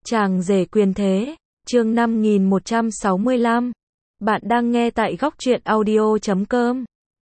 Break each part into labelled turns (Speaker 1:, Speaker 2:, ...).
Speaker 1: Chàng rể quyền thế, chương 5165. Bạn đang nghe tại góc truyện audio.com.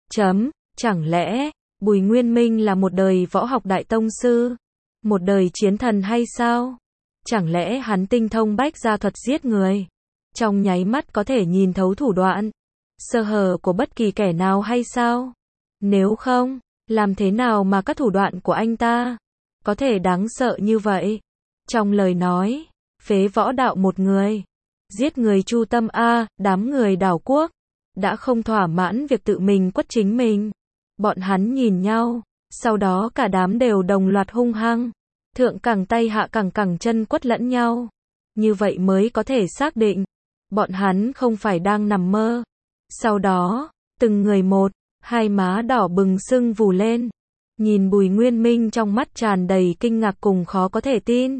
Speaker 1: Chẳng lẽ, Bùi Nguyên Minh là một đời võ học đại tông sư? Một đời chiến thần hay sao? Chẳng lẽ hắn tinh thông bách gia thuật giết người? Trong nháy mắt có thể nhìn thấu thủ đoạn, sơ hở của bất kỳ kẻ nào hay sao? Nếu không, làm thế nào mà các thủ đoạn của anh ta có thể đáng sợ như vậy? Trong lời nói, phế võ đạo một người, giết người chu tâm a, đám người đảo quốc đã không thỏa mãn việc tự mình quất chính mình. Bọn hắn nhìn nhau, sau đó cả đám đều đồng loạt hung hăng, thượng cẳng tay hạ cẳng chân quất lẫn nhau. Như vậy mới có thể xác định, bọn hắn không phải đang nằm mơ. Sau đó, từng người một, hai má đỏ bừng sưng vù lên, nhìn Bùi Nguyên Minh trong mắt tràn đầy kinh ngạc cùng khó có thể tin.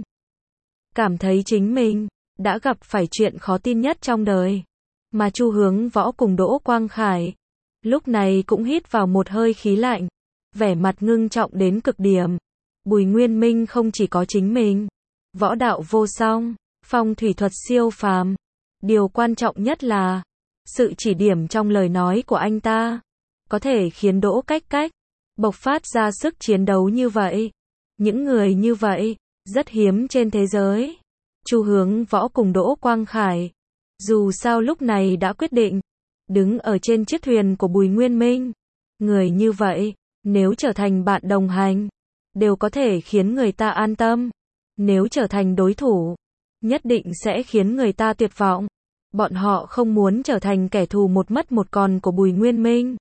Speaker 1: Cảm thấy chính mình đã gặp phải chuyện khó tin nhất trong đời. Mà Chu Hướng Võ cùng Đỗ Quang Khải lúc này cũng hít vào một hơi khí lạnh, vẻ mặt ngưng trọng đến cực điểm. Bùi Nguyên Minh không chỉ có chính mình võ đạo vô song, phong thủy thuật siêu phàm, điều quan trọng nhất là sự chỉ điểm trong lời nói của anh ta có thể khiến Đỗ Cách bộc phát ra sức chiến đấu như vậy. Những người như vậy rất hiếm trên thế giới. Chu Hướng Võ cùng Đỗ Quang Khải dù sao lúc này đã quyết định đứng ở trên chiếc thuyền của Bùi Nguyên Minh. Người như vậy, nếu trở thành bạn đồng hành, đều có thể khiến người ta an tâm. Nếu trở thành đối thủ, nhất định sẽ khiến người ta tuyệt vọng. Bọn họ không muốn trở thành kẻ thù một mất một còn của Bùi Nguyên Minh.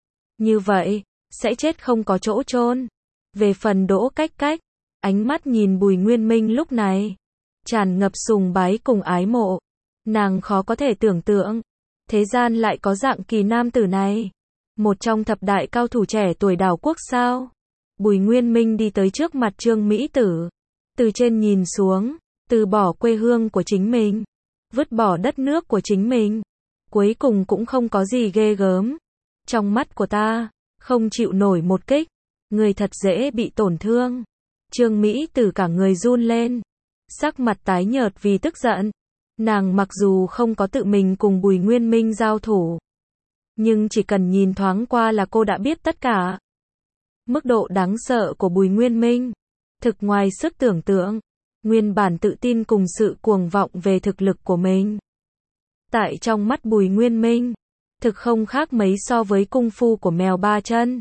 Speaker 1: Như vậy, sẽ chết không có chỗ chôn. Về phần Đỗ Cách, ánh mắt nhìn Bùi Nguyên Minh lúc này tràn ngập sùng bái cùng ái mộ. Nàng khó có thể tưởng tượng, thế gian lại có dạng kỳ nam tử này. Một trong thập đại cao thủ trẻ tuổi đảo quốc sao? Bùi Nguyên Minh đi tới trước mặt Trương Mỹ Tử, từ trên nhìn xuống, từ bỏ quê hương của chính mình, vứt bỏ đất nước của chính mình, cuối cùng cũng không có gì ghê gớm. Trong mắt của ta, không chịu nổi một kích, người thật dễ bị tổn thương. Trương Mỹ Tử cả người run lên, sắc mặt tái nhợt vì tức giận. Nàng mặc dù không có tự mình cùng Bùi Nguyên Minh giao thủ, nhưng chỉ cần nhìn thoáng qua là cô đã biết tất cả. Mức độ đáng sợ của Bùi Nguyên Minh thực ngoài sức tưởng tượng. Nguyên bản tự tin cùng sự cuồng vọng về thực lực của mình, tại trong mắt Bùi Nguyên Minh thực không khác mấy so với cung phu của mèo ba chân.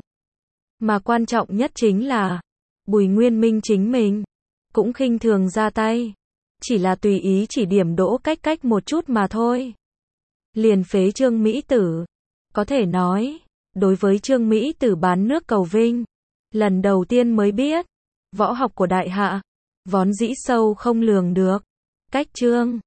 Speaker 1: Mà quan trọng nhất chính là Bùi Nguyên Minh chính mình cũng khinh thường ra tay, chỉ là tùy ý chỉ điểm Đỗ Cách một chút mà thôi, liền phế Trương Mỹ Tử. Có thể nói, đối với Trương Mỹ Tử bán nước cầu vinh, lần đầu tiên mới biết võ học của đại hạ vốn dĩ sâu không lường được. Cách Trương